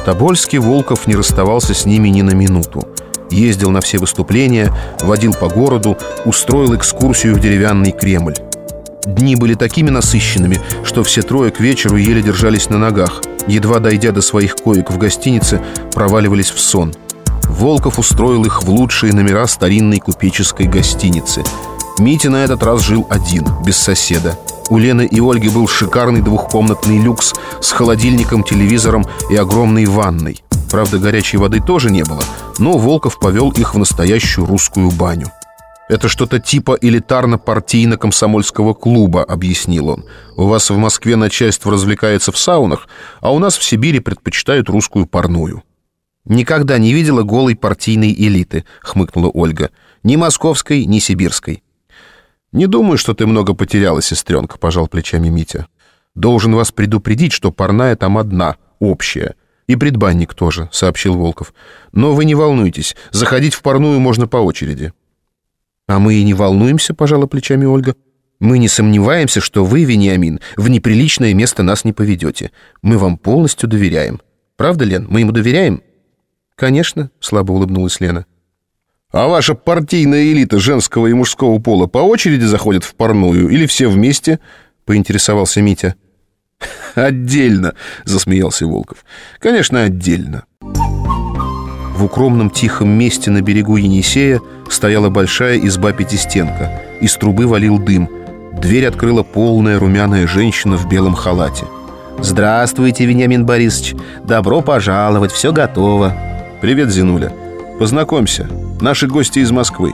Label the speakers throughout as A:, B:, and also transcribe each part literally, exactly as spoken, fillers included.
A: В Тобольске Волков не расставался с ними ни на минуту. Ездил на все выступления, водил по городу, устроил экскурсию в деревянный Кремль. Дни были такими насыщенными, что все трое к вечеру еле держались на ногах. Едва дойдя до своих коек в гостинице, проваливались в сон. Волков устроил их в лучшие номера старинной купеческой гостиницы. Митя на этот раз жил один, без соседа. У Лены и Ольги был шикарный двухкомнатный люкс с холодильником, телевизором и огромной ванной. Правда, горячей воды тоже не было, но Волков повел их в настоящую русскую баню. «Это что-то типа элитарно-партийно-комсомольского клуба», — объяснил он. «У вас в Москве начальство развлекается в саунах, а у нас в Сибири предпочитают русскую парную». «Никогда не видела голой партийной элиты», — хмыкнула Ольга. «Ни московской, ни сибирской». «Не думаю, что ты много потеряла, сестренка», — пожал плечами Митя. «Должен вас предупредить, что парная там одна, общая. И предбанник тоже», — сообщил Волков. «Но вы не волнуйтесь, заходить в парную можно по очереди». «А мы и не волнуемся», — пожала плечами Ольга. «Мы не сомневаемся, что вы, Вениамин, в неприличное место нас не поведете. Мы вам полностью доверяем. Правда, Лен, мы ему доверяем?» «Конечно», — слабо улыбнулась Лена.
B: «А ваша партийная элита женского и мужского пола по очереди заходит в парную или все вместе?» — поинтересовался Митя. «Отдельно», — засмеялся Волков. «Конечно, отдельно».
A: В укромном тихом месте на берегу Енисея стояла большая изба-пятистенка. Из трубы валил дым. Дверь открыла полная румяная женщина в белом халате.
C: «Здравствуйте, Вениамин Борисович. Добро пожаловать, все готово».
B: «Привет, Зинуля. Познакомься, наши гости из Москвы».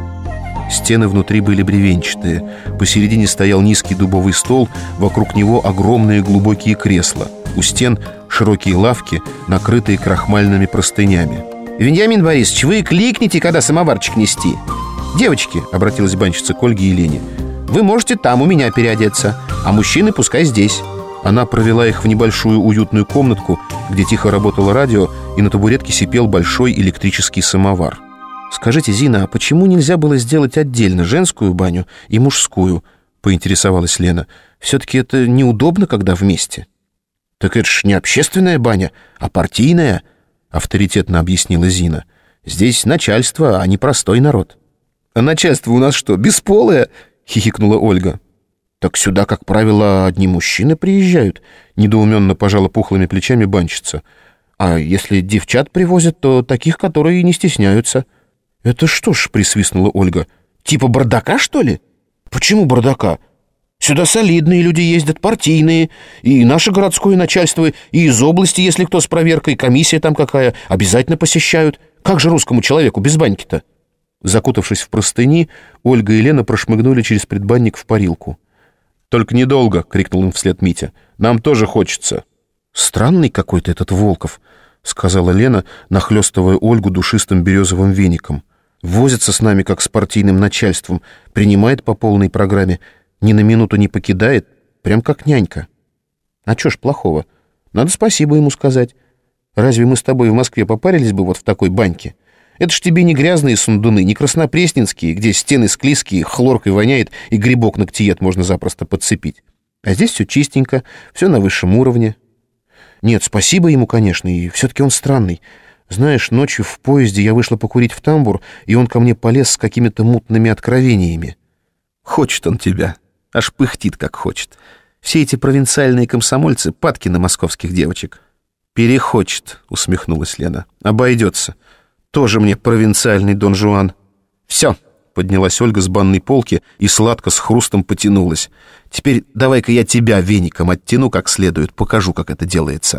A: Стены внутри были бревенчатые. Посередине стоял низкий дубовый стол, вокруг него огромные глубокие кресла. У стен широкие лавки, накрытые крахмальными простынями.
C: «Вениамин Борисович, вы кликните, когда самоварчик нести. Девочки», — обратилась банщица к Ольге и Лене, «вы можете там у меня переодеться, а мужчины пускай здесь».
A: Она провела их в небольшую уютную комнатку, где тихо работало радио, и на табуретке сипел большой электрический самовар. «Скажите, Зина, а почему нельзя было сделать отдельно женскую баню и мужскую?» — поинтересовалась Лена. «Все-таки это неудобно, когда вместе».
C: «Так это ж не общественная баня, а партийная», — авторитетно объяснила Зина. «Здесь начальство, а не простой народ».
A: «А начальство у нас что, бесполое?» — хихикнула Ольга.
C: «Так сюда, как правило, одни мужчины приезжают», — недоуменно пожала пухлыми плечами банщица. «А если девчат привозят, то таких, которые не стесняются».
A: «Это что ж», — присвистнула Ольга, — «типа бардака, что ли?»
C: «Почему бардака? Сюда солидные люди ездят, партийные, и наше городское начальство, и из области, если кто с проверкой, комиссия там какая, обязательно посещают. Как же русскому человеку без баньки-то?»
A: Закутавшись в простыни, Ольга и Лена прошмыгнули через предбанник в парилку.
B: «Только недолго!» — крикнул им вслед Митя. «Нам тоже хочется!»
A: «Странный какой-то этот Волков!» — сказала Лена, нахлёстывая Ольгу душистым березовым веником. «Возится с нами, как с партийным начальством, принимает по полной программе, ни на минуту не покидает, прям как нянька. А чё ж плохого? Надо спасибо ему сказать. Разве мы с тобой в Москве попарились бы вот в такой баньке? Это ж тебе не грязные сундуны, не краснопресненские, где стены склизкие, хлоркой воняет и грибок ногтиед можно запросто подцепить. А здесь все чистенько, все на высшем уровне. Нет, спасибо ему, конечно, и все-таки он странный. Знаешь, ночью в поезде я вышла покурить в тамбур, и он ко мне полез с какими-то мутными откровениями. Хочет он тебя, аж пыхтит, как хочет. Все эти провинциальные комсомольцы падки на московских девочек». «Перехочет», — усмехнулась Лена. «Обойдется. Тоже мне провинциальный Дон Жуан». «Все», — поднялась Ольга с банной полки и сладко с хрустом потянулась. «Теперь давай-ка я тебя веником оттяну как следует, покажу, как это делается».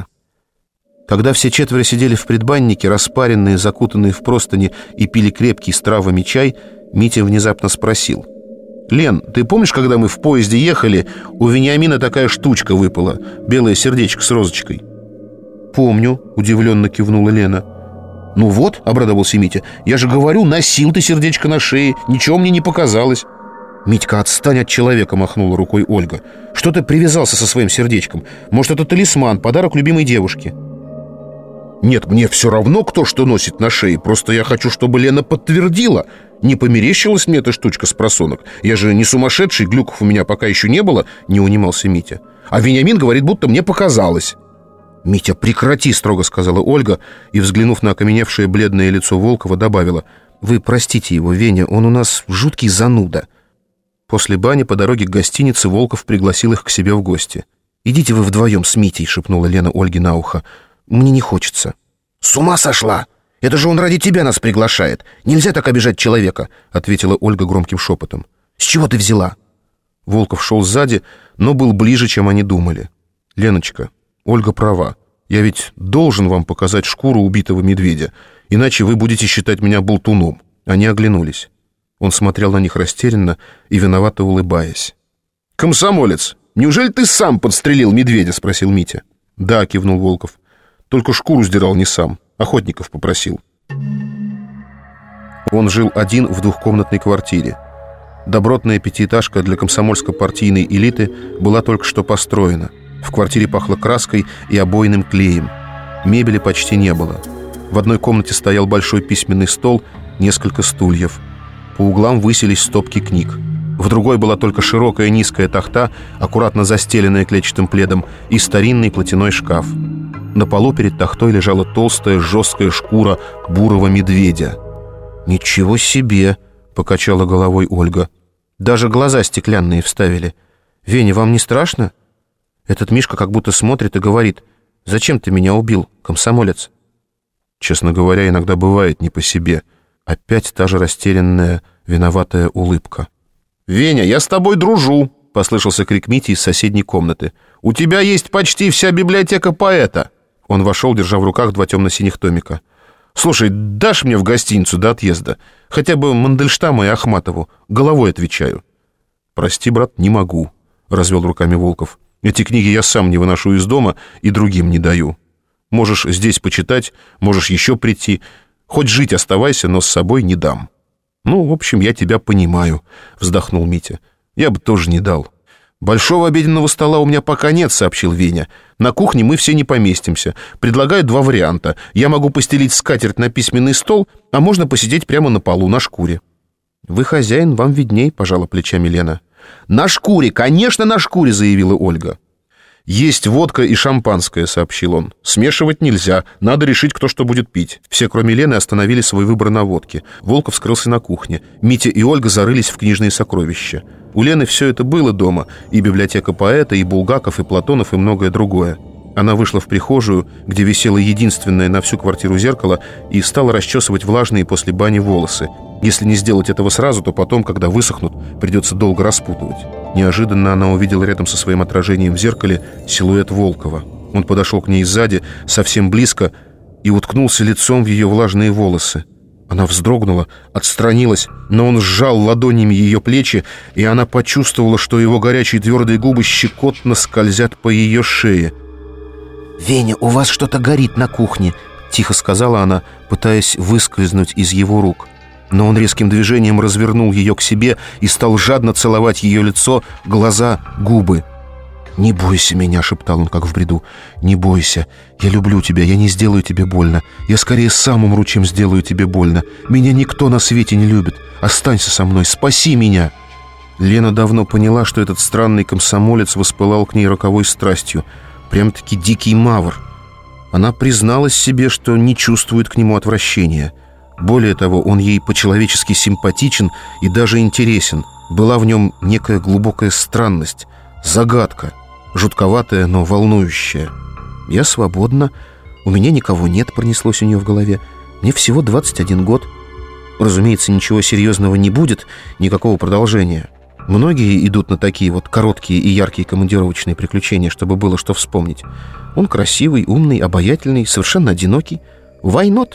A: Когда все четверо сидели в предбаннике, распаренные, закутанные в простыни, и пили крепкий с травами чай, Митя внезапно спросил: «Лен, ты помнишь, когда мы в поезде ехали, у Вениамина такая штучка выпала, белое сердечко с розочкой?» «Помню», — удивленно кивнула Лена. «Ну вот», — обрадовался Митя, — «я же говорю, носил ты сердечко на шее, ничего мне не показалось». «Митька, отстань от человека», — махнула рукой Ольга. «Что ты привязался со своим сердечком? Может, это талисман, подарок любимой девушке?»
B: «Нет, мне все равно, кто что носит на шее. Просто я хочу, чтобы Лена подтвердила. Не померещилась мне эта штучка с просонок. Я же не сумасшедший, глюков у меня пока еще не было», — не унимался Митя. «А Вениамин говорит, будто мне показалось».
A: «Митя, прекрати!» — строго сказала Ольга и, взглянув на окаменевшее бледное лицо Волкова, добавила: «Вы простите его, Веня, он у нас жуткий зануда». После бани по дороге к гостинице Волков пригласил их к себе в гости. «Идите вы вдвоем с Митей», — шепнула Лена Ольге на ухо. «Мне не хочется». «С ума сошла! Это же он ради тебя нас приглашает! Нельзя так обижать человека!» — ответила Ольга громким шепотом. «С чего ты взяла?» Волков шел сзади, но был ближе, чем они думали. «Леночка, Ольга права. Я ведь должен вам показать шкуру убитого медведя, иначе вы будете считать меня болтуном». Они оглянулись. Он смотрел на них растерянно и виновато улыбаясь. «Комсомолец, неужели ты сам подстрелил медведя?» — спросил Митя. «Да», — кивнул Волков. «Только шкуру сдирал не сам, охотников попросил». Он жил один в двухкомнатной квартире. Добротная пятиэтажка для комсомольско-партийной элиты была только что построена. В квартире пахло краской и обойным клеем. Мебели почти не было. В одной комнате стоял большой письменный стол, несколько стульев. По углам высились стопки книг. В другой была только широкая низкая тахта, аккуратно застеленная клетчатым пледом, и старинный платяной шкаф. На полу перед тахтой лежала толстая жесткая шкура бурого медведя. «Ничего себе!» — покачала головой Ольга. «Даже глаза стеклянные вставили. Веня, вам не страшно? Этот Мишка как будто смотрит и говорит: зачем ты меня убил, комсомолец?» Честно говоря, иногда бывает не по себе. Опять та же растерянная, виноватая улыбка. «Веня, я с тобой дружу!» — послышался крик Мити из соседней комнаты. «У тебя есть почти вся библиотека поэта!» Он вошел, держа в руках два темно-синих томика. «Слушай, дашь мне в гостиницу до отъезда? Хотя бы Мандельштама и Ахматову. Головой отвечаю». «Прости, брат, не могу», — развел руками Волков. «Эти книги я сам не выношу из дома и другим не даю. Можешь здесь почитать, можешь еще прийти. Хоть жить оставайся, но с собой не дам». «Ну, в общем, я тебя понимаю», — вздохнул Митя. «Я бы тоже не дал». «Большого обеденного стола у меня пока нет», — сообщил Веня. «На кухне мы все не поместимся. Предлагаю два варианта. Я могу постелить скатерть на письменный стол, а можно посидеть прямо на полу, на шкуре». «Вы хозяин, вам видней», — пожала плечами Лена. «На шкуре, конечно, на шкуре», — заявила Ольга. «Есть водка и шампанское», — сообщил он. «Смешивать нельзя, надо решить, кто что будет пить». Все, кроме Лены, остановили свой выбор на водке. Волков скрылся на кухне. Митя и Ольга зарылись в книжные сокровища. У Лены все это было дома. И библиотека поэта, и Булгаков, и Платонов, и многое другое. Она вышла в прихожую, где висело единственное на всю квартиру зеркало, и стала расчесывать влажные после бани волосы. Если не сделать этого сразу, то потом, когда высохнут, придется долго распутывать. Неожиданно она увидела рядом со своим отражением в зеркале силуэт Волкова. Он подошел к ней сзади, совсем близко, и уткнулся лицом в ее влажные волосы. Она вздрогнула, отстранилась, но он сжал ладонями ее плечи, и она почувствовала, что его горячие твердые губы щекотно скользят по ее шее. «Веня, у вас что-то горит на кухне», — тихо сказала она, пытаясь выскользнуть из его рук. Но он резким движением развернул ее к себе и стал жадно целовать ее лицо, глаза, губы. «Не бойся меня», — шептал он, как в бреду. «Не бойся. Я люблю тебя, я не сделаю тебе больно. Я скорее сам умру, чем сделаю тебе больно. Меня никто на свете не любит. Останься со мной, спаси меня». Лена давно поняла, что этот странный комсомолец воспылал к ней роковой страстью. Прям-таки дикий мавр. Она призналась себе, что не чувствует к нему отвращения. Более того, он ей по-человечески симпатичен и даже интересен. Была в нем некая глубокая странность, загадка, жутковатая, но волнующая. «Я свободна, у меня никого нет», — пронеслось у нее в голове. «Мне всего двадцать один год. Разумеется, ничего серьезного не будет, никакого продолжения. Многие идут на такие вот короткие и яркие командировочные приключения, чтобы было что вспомнить. Он красивый, умный, обаятельный, совершенно одинокий. Why not?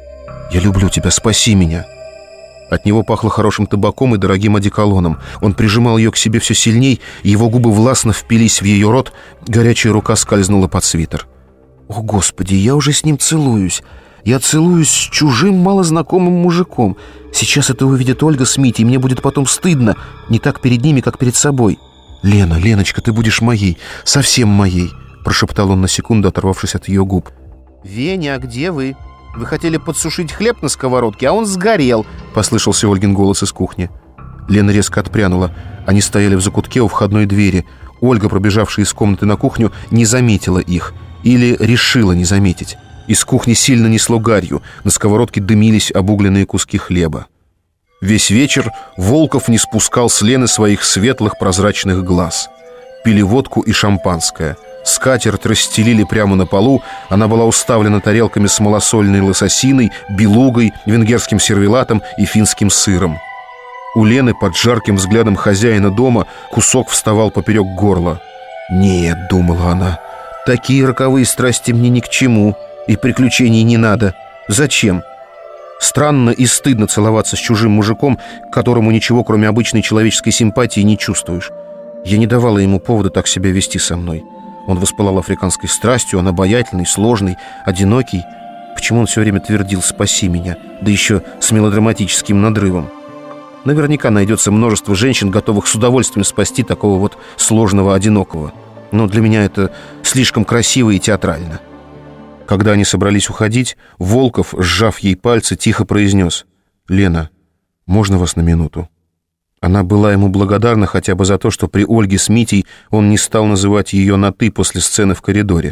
A: Я люблю тебя, спаси меня». От него пахло хорошим табаком и дорогим одеколоном. Он прижимал ее к себе все сильней, его губы властно впились в ее рот, горячая рука скользнула под свитер. «О, Господи, я уже с ним целуюсь. Я целуюсь с чужим малознакомым мужиком. Сейчас это увидит Ольга с Митей, и мне будет потом стыдно, не так перед ними, как перед собой. Лена, Леночка, ты будешь моей, совсем моей», — прошептал он на секунду, оторвавшись от ее губ. «Веня, а где вы? Вы хотели подсушить хлеб на сковородке, а он сгорел», — послышался Ольгин голос из кухни. Лена резко отпрянула. Они стояли в закутке у входной двери. Ольга, пробежавшая из комнаты на кухню, не заметила их. Или решила не заметить. Из кухни сильно несло гарью, на сковородке дымились обугленные куски хлеба. Весь вечер Волков не спускал с Лены своих светлых прозрачных глаз. Пили водку и шампанское. Скатерть расстелили прямо на полу. Она была уставлена тарелками с малосольной лососиной, белугой, венгерским сервелатом и финским сыром. У Лены под жарким взглядом хозяина дома кусок вставал поперек горла. «Нет», — думала она, — «такие роковые страсти мне ни к чему, и приключений не надо. Зачем? Странно и стыдно целоваться с чужим мужиком, к которому ничего, кроме обычной человеческой симпатии, не чувствуешь. Я не давала ему повода так себя вести со мной. Он воспылал африканской страстью, он обаятельный, сложный, одинокий. Почему он все время твердил «спаси меня», да еще с мелодраматическим надрывом? Наверняка найдется множество женщин, готовых с удовольствием спасти такого вот сложного одинокого. Но для меня это слишком красиво и театрально». Когда они собрались уходить, Волков, сжав ей пальцы, тихо произнес: «Лена, можно вас на минуту?» Она была ему благодарна хотя бы за то, что при Ольге с Митей он не стал называть ее на «ты» после сцены в коридоре.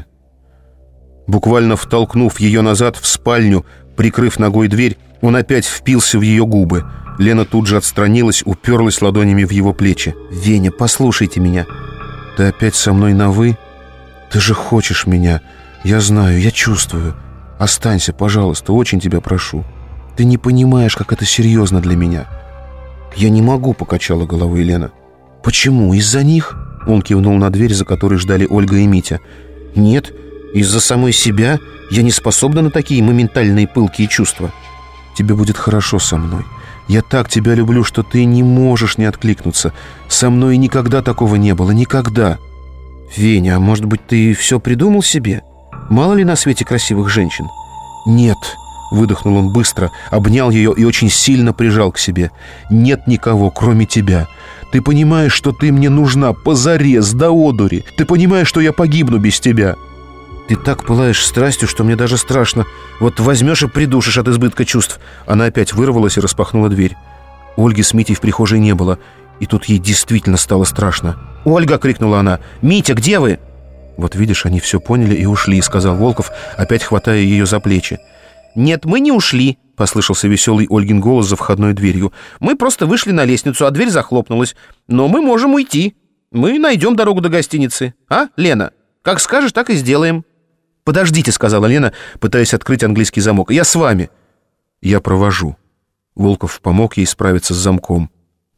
A: Буквально втолкнув ее назад в спальню, прикрыв ногой дверь, он опять впился в ее губы. Лена тут же отстранилась, уперлась ладонями в его плечи. «Веня, послушайте меня. Ты опять со мной на «вы»? Ты же хочешь меня. Я знаю, я чувствую. Останься, пожалуйста, очень тебя прошу. Ты не понимаешь, как это серьезно для меня». «Я не могу», — покачала головой Лена. «Почему? Из-за них?» Он кивнул на дверь, за которой ждали Ольга и Митя. «Нет, из-за самой себя я не способна на такие моментальные пылкие чувства. Тебе будет хорошо со мной. Я так тебя люблю, что ты не можешь не откликнуться. Со мной никогда такого не было, никогда». «Веня, а может быть, ты все придумал себе? Мало ли на свете красивых женщин?» «Нет», — выдохнул он быстро, обнял ее и очень сильно прижал к себе. «Нет никого, кроме тебя. Ты понимаешь, что ты мне нужна позарез, до одури. Ты понимаешь, что я погибну без тебя». «Ты так пылаешь страстью, что мне даже страшно. Вот возьмешь и придушишь от избытка чувств». Она опять вырвалась и распахнула дверь. Ольги с Митей в прихожей не было, и тут ей действительно стало страшно. «Ольга!» — крикнула она. «Митя, где вы?» «Вот видишь, они все поняли и ушли», — сказал Волков, опять хватая ее за плечи. «Нет, мы не ушли», — послышался веселый Ольгин голос за входной дверью. «Мы просто вышли на лестницу, а дверь захлопнулась. Но мы можем уйти. Мы найдем дорогу до гостиницы. А, Лена? Как скажешь, так и сделаем». «Подождите», — сказала Лена, пытаясь открыть английский замок. «Я с вами». «Я провожу». Волков помог ей справиться с замком.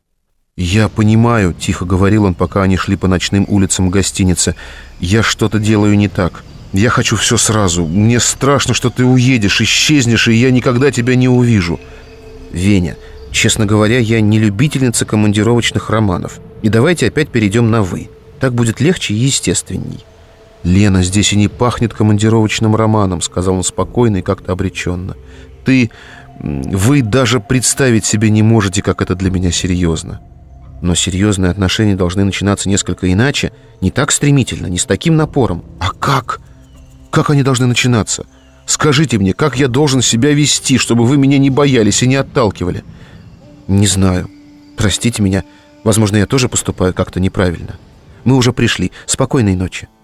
A: «Я понимаю», — тихо говорил он, пока они шли по ночным улицам гостиницы. «Я что-то делаю не так. Я хочу все сразу. Мне страшно, что ты уедешь, исчезнешь, и я никогда тебя не увижу». «Веня, честно говоря, я не любительница командировочных романов. И давайте опять перейдем на «вы». Так будет легче и естественней». «Лена, здесь и не пахнет командировочным романом», — сказал он спокойно и как-то обреченно. «Ты... вы даже представить себе не можете, как это для меня серьезно». «Но серьезные отношения должны начинаться несколько иначе, не так стремительно, не с таким напором». «А как? Как они должны начинаться? Скажите мне, как я должен себя вести, чтобы вы меня не боялись и не отталкивали?» «Не знаю. Простите меня. Возможно, я тоже поступаю как-то неправильно. Мы уже пришли. Спокойной ночи».